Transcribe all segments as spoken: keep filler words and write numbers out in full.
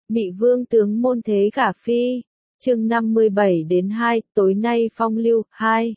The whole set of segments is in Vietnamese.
Mị vương tướng môn thế gả phi. Chương năm mươi bảy đến hai, tối nay phong lưu, hai.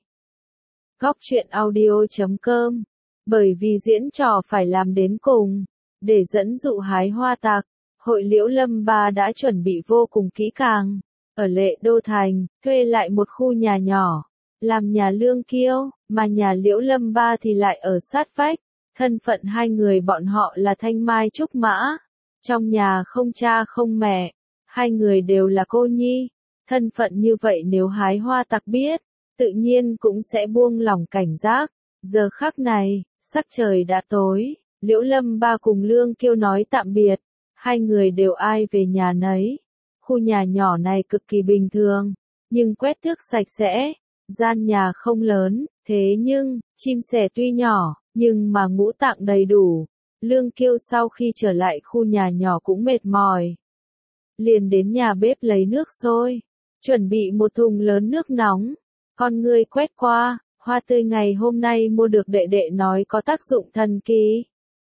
Góc truyện audio chấm com. Bởi vì diễn trò phải làm đến cùng, để dẫn dụ hái hoa tặc, hội Liễu Lâm Ba đã chuẩn bị vô cùng kỹ càng. Ở Lệ Đô Thành, thuê lại một khu nhà nhỏ, làm nhà Lương Kiêu, mà nhà Liễu Lâm Ba thì lại ở sát vách. Thân phận hai người bọn họ là Thanh Mai Trúc Mã. Trong nhà không cha không mẹ, hai người đều là cô nhi. Thân phận như vậy nếu hái hoa tặc biết, tự nhiên cũng sẽ buông lỏng cảnh giác. Giờ khắc này, sắc trời đã tối, Liễu Lâm Ba cùng Lương Kiêu nói tạm biệt. Hai người đều ai về nhà nấy. Khu nhà nhỏ này cực kỳ bình thường, nhưng quét tước sạch sẽ. Gian nhà không lớn, thế nhưng, chim sẻ tuy nhỏ, nhưng mà ngũ tạng đầy đủ. Lương Kiêu sau khi trở lại khu nhà nhỏ cũng mệt mỏi. Liền đến nhà bếp lấy nước sôi, chuẩn bị một thùng lớn nước nóng. Con người quét qua, hoa tươi ngày hôm nay mua được đệ đệ nói có tác dụng thần kỳ.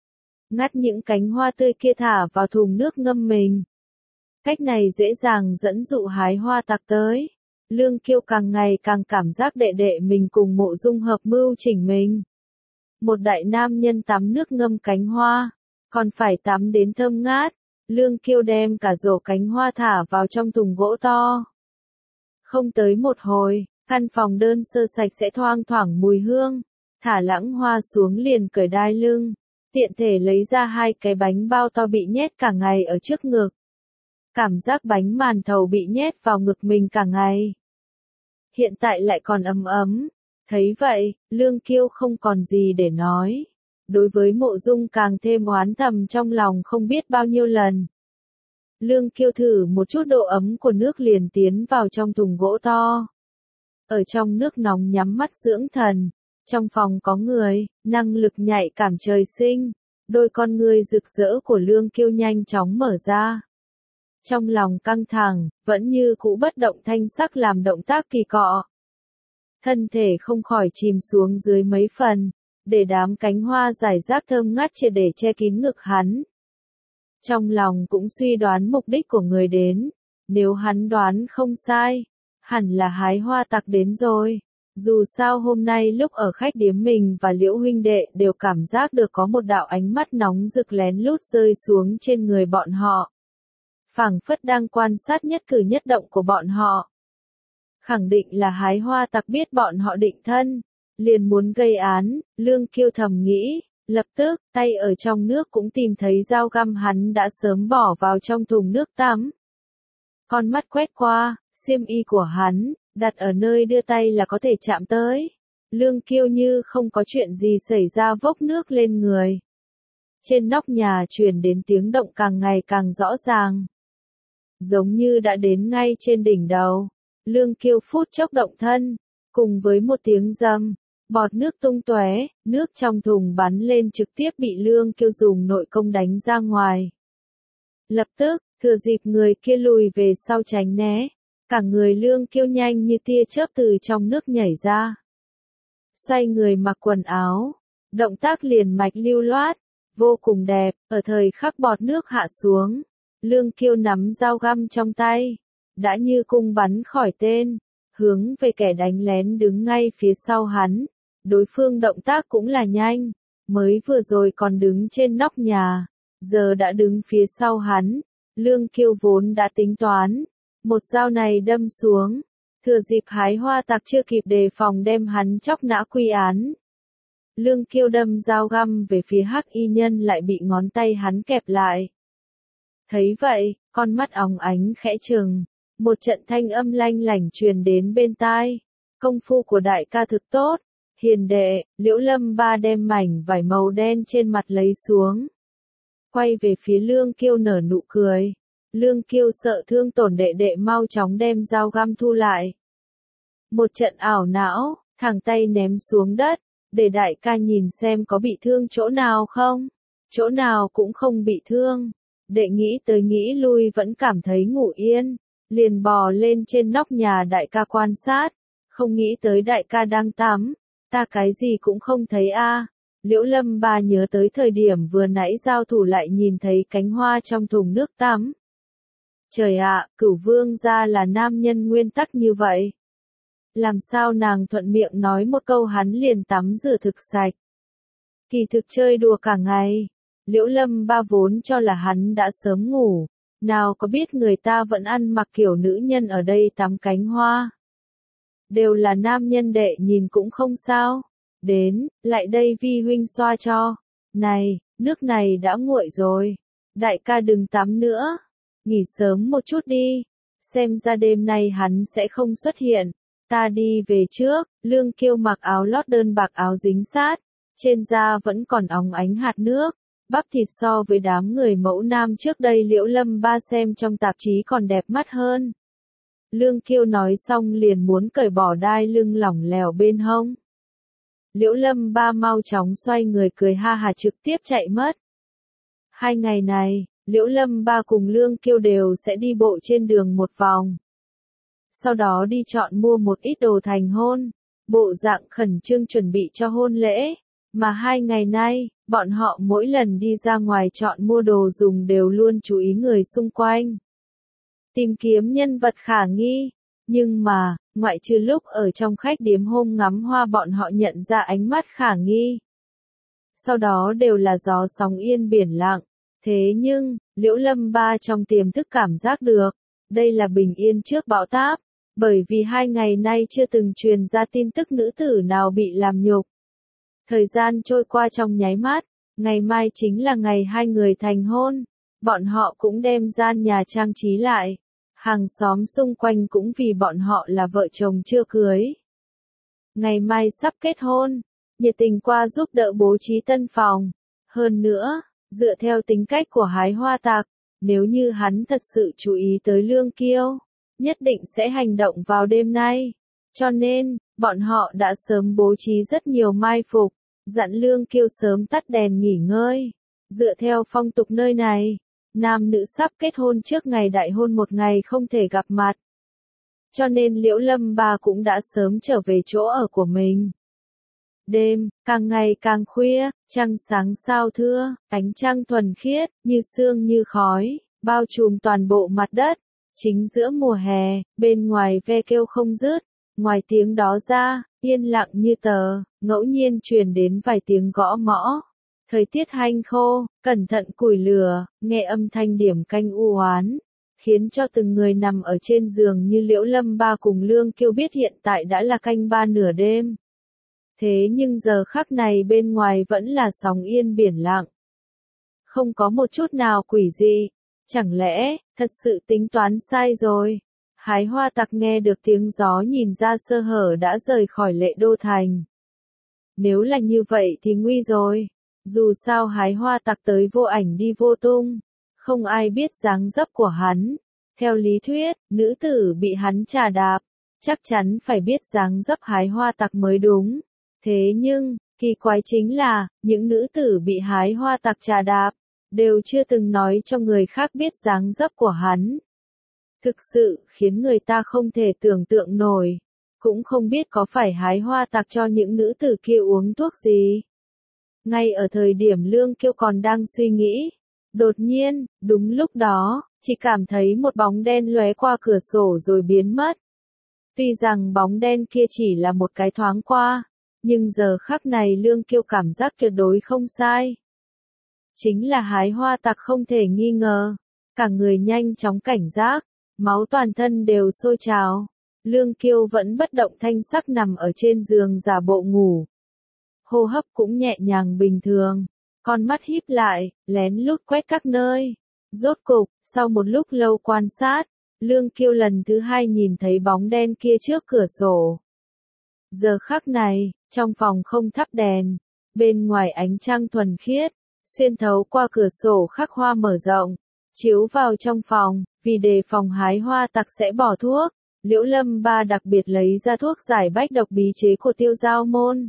Ngắt những cánh hoa tươi kia thả vào thùng nước ngâm mình. Cách này dễ dàng dẫn dụ hái hoa tặc tới. Lương Kiêu càng ngày càng cảm giác đệ đệ mình cùng Mộ Dung hợp mưu chỉnh mình. Một đại nam nhân tắm nước ngâm cánh hoa, còn phải tắm đến thơm ngát. Lương Kiêu đem cả rổ cánh hoa thả vào trong thùng gỗ to. Không tới một hồi, căn phòng đơn sơ sạch sẽ thoang thoảng mùi hương. Thả lãng hoa xuống liền cởi đai lưng, tiện thể lấy ra hai cái bánh bao to bị nhét cả ngày ở trước ngực. Cảm giác bánh màn thầu bị nhét vào ngực mình cả ngày. Hiện tại lại còn ấm ấm. Thấy vậy, Lương Kiêu không còn gì để nói. Đối với Mộ Dung càng thêm oán thầm trong lòng không biết bao nhiêu lần. Lương Kiêu thử một chút độ ấm của nước liền tiến vào trong thùng gỗ to. Ở trong nước nóng nhắm mắt dưỡng thần. Trong phòng có người, năng lực nhạy cảm trời sinh. Đôi con người rực rỡ của Lương Kiêu nhanh chóng mở ra. Trong lòng căng thẳng, vẫn như cũ bất động thanh sắc làm động tác kỳ cọ. Thân thể không khỏi chìm xuống dưới mấy phần, để đám cánh hoa rải rác thơm ngát triệt để che kín ngực hắn. Trong lòng cũng suy đoán mục đích của người đến, nếu hắn đoán không sai, hẳn là hái hoa tặc đến rồi. Dù sao hôm nay lúc ở khách điếm mình và Liễu huynh đệ đều cảm giác được có một đạo ánh mắt nóng rực lén lút rơi xuống trên người bọn họ. Phảng phất đang quan sát nhất cử nhất động của bọn họ. Khẳng định là hái hoa tặc biết bọn họ định thân, liền muốn gây án. Lương Kiêu thầm nghĩ, lập tức, tay ở trong nước cũng tìm thấy dao găm hắn đã sớm bỏ vào trong thùng nước tắm. Con mắt quét qua, xiêm y của hắn, đặt ở nơi đưa tay là có thể chạm tới. Lương Kiêu như không có chuyện gì xảy ra vốc nước lên người. Trên nóc nhà truyền đến tiếng động càng ngày càng rõ ràng. Giống như đã đến ngay trên đỉnh đầu. Lương Kiêu phút chốc động thân, cùng với một tiếng rầm, bọt nước tung tóe, nước trong thùng bắn lên trực tiếp bị Lương Kiêu dùng nội công đánh ra ngoài. Lập tức, thừa dịp người kia lùi về sau tránh né, cả người Lương Kiêu nhanh như tia chớp từ trong nước nhảy ra. Xoay người mặc quần áo, động tác liền mạch lưu loát, vô cùng đẹp. Ở thời khắc bọt nước hạ xuống, Lương Kiêu nắm dao găm trong tay, đã như cung bắn khỏi tên, hướng về kẻ đánh lén đứng ngay phía sau hắn. Đối phương động tác cũng là nhanh, mới vừa rồi còn đứng trên nóc nhà, giờ đã đứng phía sau hắn. Lương Kiêu vốn đã tính toán, một dao này đâm xuống, thừa dịp hái hoa tặc chưa kịp đề phòng đem hắn chóc nã quy án. Lương Kiêu đâm dao găm về phía hắc y nhân lại bị ngón tay hắn kẹp lại. Thấy vậy, con mắt óng ánh khẽ trừng, một trận thanh âm lanh lảnh truyền đến bên tai. Công phu của đại ca thực tốt, hiền đệ. Liễu Lâm Ba đem mảnh vải màu đen trên mặt lấy xuống. Quay về phía Lương Kiêu nở nụ cười. Lương Kiêu sợ thương tổn đệ đệ mau chóng đem dao găm thu lại. Một trận ảo não, thẳng tay ném xuống đất, để đại ca nhìn xem có bị thương chỗ nào không. Chỗ nào cũng không bị thương. Đệ nghĩ tới nghĩ lui vẫn cảm thấy ngủ yên, liền bò lên trên nóc nhà đại ca quan sát, không nghĩ tới đại ca đang tắm, ta cái gì cũng không thấy a. Liễu Lâm Ba nhớ tới thời điểm vừa nãy giao thủ lại nhìn thấy cánh hoa trong thùng nước tắm. Trời ạ, Cửu Vương gia là nam nhân nguyên tắc như vậy. Làm sao nàng thuận miệng nói một câu hắn liền tắm rửa thực sạch. Kỳ thực chơi đùa cả ngày. Liễu Lâm Ba vốn cho là hắn đã sớm ngủ. Nào có biết người ta vẫn ăn mặc kiểu nữ nhân ở đây tắm cánh hoa. Đều là nam nhân đệ nhìn cũng không sao. Đến, lại đây vi huynh xoa cho. Này, nước này đã nguội rồi. Đại ca đừng tắm nữa. Nghỉ sớm một chút đi. Xem ra đêm nay hắn sẽ không xuất hiện. Ta đi về trước. Lương Kiêu mặc áo lót đơn bạc áo dính sát. Trên da vẫn còn óng ánh hạt nước. Bắp thịt so với đám người mẫu nam trước đây Liễu Lâm Ba xem trong tạp chí còn đẹp mắt hơn. Lương Kiêu nói xong liền muốn cởi bỏ đai lưng lỏng lẻo bên hông. Liễu Lâm Ba mau chóng xoay người cười ha hà trực tiếp chạy mất. Hai ngày này, Liễu Lâm Ba cùng Lương Kiêu đều sẽ đi bộ trên đường một vòng. Sau đó đi chọn mua một ít đồ thành hôn, bộ dạng khẩn trương chuẩn bị cho hôn lễ. Mà hai ngày nay, bọn họ mỗi lần đi ra ngoài chọn mua đồ dùng đều luôn chú ý người xung quanh. Tìm kiếm nhân vật khả nghi. Nhưng mà, ngoại trừ lúc ở trong khách điếm hôm ngắm hoa bọn họ nhận ra ánh mắt khả nghi. Sau đó đều là gió sóng yên biển lặng. Thế nhưng, Liễu Lâm Ba trong tiềm thức cảm giác được, đây là bình yên trước bão táp. Bởi vì hai ngày nay chưa từng truyền ra tin tức nữ tử nào bị làm nhục. Thời gian trôi qua trong nháy mắt, ngày mai chính là ngày hai người thành hôn. Bọn họ cũng đem gian nhà trang trí lại. Hàng xóm xung quanh cũng vì bọn họ là vợ chồng chưa cưới. Ngày mai sắp kết hôn, nhiệt tình qua giúp đỡ bố trí tân phòng. Hơn nữa, dựa theo tính cách của Hái Hoa Tặc, nếu như hắn thật sự chú ý tới Lương Kiêu, nhất định sẽ hành động vào đêm nay. Cho nên, bọn họ đã sớm bố trí rất nhiều mai phục, dặn Lương Kiêu sớm tắt đèn nghỉ ngơi. Dựa theo phong tục nơi này, nam nữ sắp kết hôn trước ngày đại hôn một ngày không thể gặp mặt. Cho nên Liễu Lâm Ba cũng đã sớm trở về chỗ ở của mình. Đêm, càng ngày càng khuya, trăng sáng sao thưa, ánh trăng thuần khiết, như sương như khói, bao trùm toàn bộ mặt đất. Chính giữa mùa hè, bên ngoài ve kêu không dứt, ngoài tiếng đó ra, yên lặng như tờ, ngẫu nhiên truyền đến vài tiếng gõ mõ. Thời tiết hanh khô, cẩn thận củi lửa, nghe âm thanh điểm canh u oán, khiến cho từng người nằm ở trên giường như Liễu Lâm Ba cùng Lương Kiêu biết hiện tại đã là canh ba nửa đêm. Thế nhưng giờ khắc này bên ngoài vẫn là sóng yên biển lặng. Không có một chút nào quỷ dị. Chẳng lẽ, thật sự tính toán sai rồi? Hái Hoa Tặc nghe được tiếng gió nhìn ra sơ hở đã rời khỏi Lệ Đô Thành. Nếu là như vậy thì nguy rồi. Dù sao Hái Hoa Tặc tới vô ảnh đi vô tung. Không ai biết dáng dấp của hắn. Theo lý thuyết, nữ tử bị hắn trà đạp. Chắc chắn phải biết dáng dấp Hái Hoa Tặc mới đúng. Thế nhưng, kỳ quái chính là, những nữ tử bị Hái Hoa Tặc trà đạp, đều chưa từng nói cho người khác biết dáng dấp của hắn. Thực sự, khiến người ta không thể tưởng tượng nổi. Cũng không biết có phải Hái Hoa Tặc cho những nữ tử kia uống thuốc gì. Ngay ở thời điểm Lương Kiêu còn đang suy nghĩ. Đột nhiên, đúng lúc đó, chỉ cảm thấy một bóng đen lóe qua cửa sổ rồi biến mất. Tuy rằng bóng đen kia chỉ là một cái thoáng qua, nhưng giờ khắc này Lương Kiêu cảm giác tuyệt đối không sai. Chính là Hái Hoa Tặc không thể nghi ngờ. Cả người nhanh chóng cảnh giác, máu toàn thân đều sôi trào. Lương Kiêu vẫn bất động thanh sắc nằm ở trên giường giả bộ ngủ. Hô hấp cũng nhẹ nhàng bình thường, con mắt híp lại, lén lút quét các nơi. Rốt cục, sau một lúc lâu quan sát, Lương Kiêu lần thứ hai nhìn thấy bóng đen kia trước cửa sổ. Giờ khắc này, trong phòng không thắp đèn, bên ngoài ánh trăng thuần khiết, xuyên thấu qua cửa sổ khắc hoa mở rộng, chiếu vào trong phòng, vì đề phòng Hái Hoa Tặc sẽ bỏ thuốc, Liễu Lâm Ba đặc biệt lấy ra thuốc giải bách độc bí chế của Tiêu Giao Môn.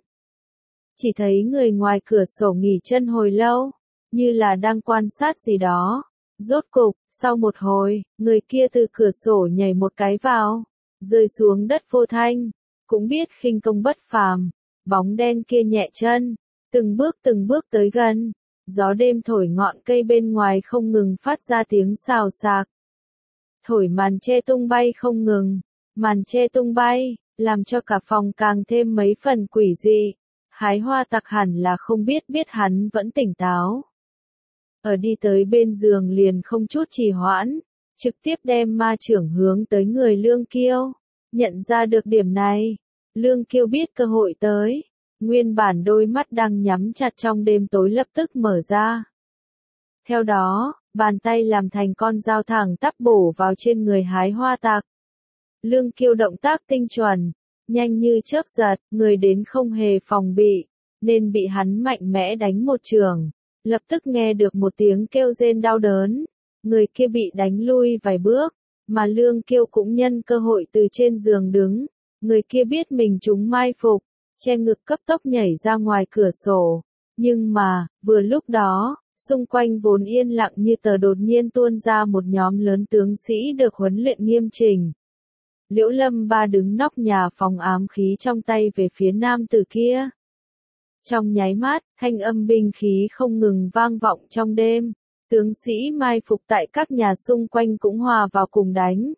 Chỉ thấy người ngoài cửa sổ nghỉ chân hồi lâu, như là đang quan sát gì đó. Rốt cục, sau một hồi, người kia từ cửa sổ nhảy một cái vào, rơi xuống đất vô thanh, cũng biết khinh công bất phàm, bóng đen kia nhẹ chân, từng bước từng bước tới gần. Gió đêm thổi ngọn cây bên ngoài không ngừng phát ra tiếng xào xạc. thổi màn che tung bay không ngừng, màn che tung bay, làm cho cả phòng càng thêm mấy phần quỷ dị. Hái hoa tặc hẳn là không biết biết hắn vẫn tỉnh táo. Ở đi tới bên giường liền không chút trì hoãn, trực tiếp đem ma chưởng hướng tới người Lương Kiêu. Nhận ra được điểm này, Lương Kiêu biết cơ hội tới, nguyên bản đôi mắt đang nhắm chặt trong đêm tối lập tức mở ra. Theo đó, bàn tay làm thành con dao thẳng tắp bổ vào trên người hái hoa tặc. Lương Kiêu động tác tinh chuẩn, nhanh như chớp giật, người đến không hề phòng bị, nên bị hắn mạnh mẽ đánh một chưởng. Lập tức nghe được một tiếng kêu rên đau đớn, người kia bị đánh lui vài bước, mà Lương Kiêu cũng nhân cơ hội từ trên giường đứng, người kia biết mình trúng mai phục, che ngực cấp tốc nhảy ra ngoài cửa sổ, nhưng mà, vừa lúc đó, xung quanh vốn yên lặng như tờ đột nhiên tuôn ra một nhóm lớn tướng sĩ được huấn luyện nghiêm chỉnh. Liễu Lâm Ba đứng nóc nhà phóng ám khí trong tay về phía nam tử kia. Trong nháy mắt, thanh âm binh khí không ngừng vang vọng trong đêm, tướng sĩ mai phục tại các nhà xung quanh cũng hòa vào cùng đánh.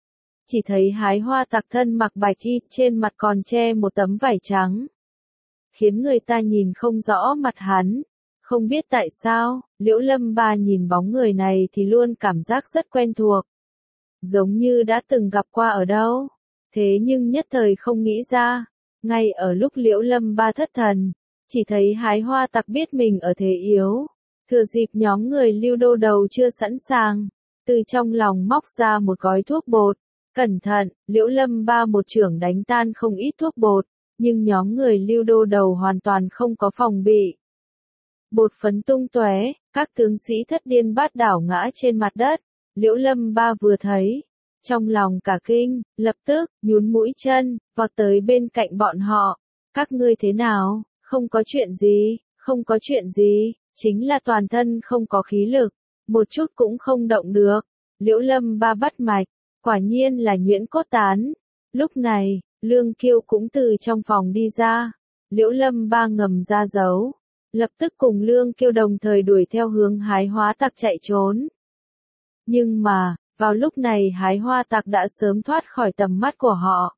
Chỉ thấy hái hoa tặc thân mặc bạch y, trên mặt còn che một tấm vải trắng, khiến người ta nhìn không rõ mặt hắn. Không biết tại sao, Liễu Lâm Ba nhìn bóng người này thì luôn cảm giác rất quen thuộc, giống như đã từng gặp qua ở đâu, thế nhưng nhất thời không nghĩ ra. Ngay ở lúc Liễu Lâm Ba thất thần, chỉ thấy hái hoa tặc biết mình ở thế yếu, thừa dịp nhóm người Lưu Đô đầu chưa sẵn sàng, từ trong lòng móc ra một gói thuốc bột. Cẩn thận, Liễu Lâm Ba một chưởng đánh tan không ít thuốc bột, nhưng nhóm người Lưu Đô đầu hoàn toàn không có phòng bị. Bột phấn tung tóe, các tướng sĩ thất điên bát đảo ngã trên mặt đất. Liễu Lâm Ba vừa thấy, trong lòng cả kinh, lập tức nhún mũi chân, vọt tới bên cạnh bọn họ. Các ngươi thế nào? Không có chuyện gì, không có chuyện gì, chính là toàn thân không có khí lực, một chút cũng không động được. Liễu Lâm Ba bắt mạch, quả nhiên là nhuyễn cốt tán. Lúc này, Lương Kiêu cũng từ trong phòng đi ra. Liễu Lâm Ba ngầm ra dấu, lập tức cùng Lương Kiêu đồng thời đuổi theo hướng hái hoa tặc chạy trốn. Nhưng mà, vào lúc này hái hoa tặc đã sớm thoát khỏi tầm mắt của họ,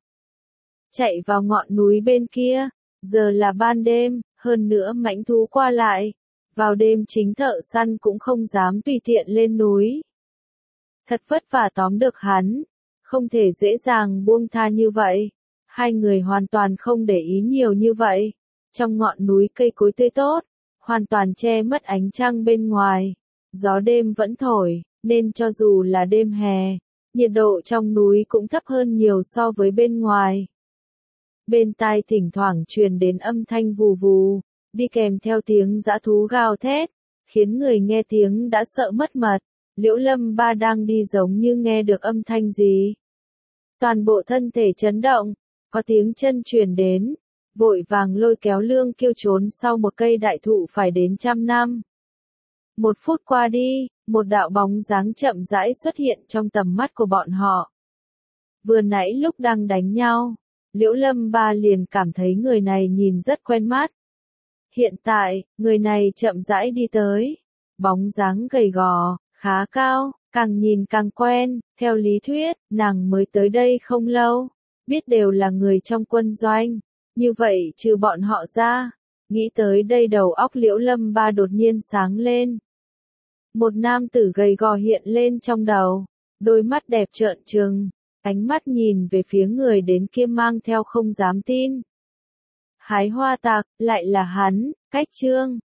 chạy vào ngọn núi bên kia. Giờ là ban đêm, hơn nữa mãnh thú qua lại, vào đêm chính thợ săn cũng không dám tùy tiện lên núi. Thật vất vả tóm được hắn, không thể dễ dàng buông tha như vậy. Hai người hoàn toàn không để ý nhiều như vậy. Trong ngọn núi cây cối tươi tốt, hoàn toàn che mất ánh trăng bên ngoài. Gió đêm vẫn thổi, nên cho dù là đêm hè, nhiệt độ trong núi cũng thấp hơn nhiều so với bên ngoài. Bên tai thỉnh thoảng truyền đến âm thanh vù vù, đi kèm theo tiếng dã thú gào thét, khiến người nghe tiếng đã sợ mất mật. Liễu Lâm Ba đang đi giống như nghe được âm thanh gì. Toàn bộ thân thể chấn động, có tiếng chân truyền đến, vội vàng lôi kéo Lương Kiêu trốn sau một cây đại thụ phải đến trăm năm. Một phút qua đi, một đạo bóng dáng chậm rãi xuất hiện trong tầm mắt của bọn họ. Vừa nãy lúc đang đánh nhau, Liễu Lâm Ba liền cảm thấy người này nhìn rất quen mắt. Hiện tại, người này chậm rãi đi tới, bóng dáng gầy gò, khá cao, càng nhìn càng quen. Theo lý thuyết, nàng mới tới đây không lâu, biết đều là người trong quân doanh, như vậy trừ bọn họ ra. Nghĩ tới đây đầu óc Liễu Lâm Ba đột nhiên sáng lên. Một nam tử gầy gò hiện lên trong đầu, đôi mắt đẹp trợn trừng, ánh mắt nhìn về phía người đến kia mang theo không dám tin. Hái hoa tặc, lại là hắn, Cách Trương.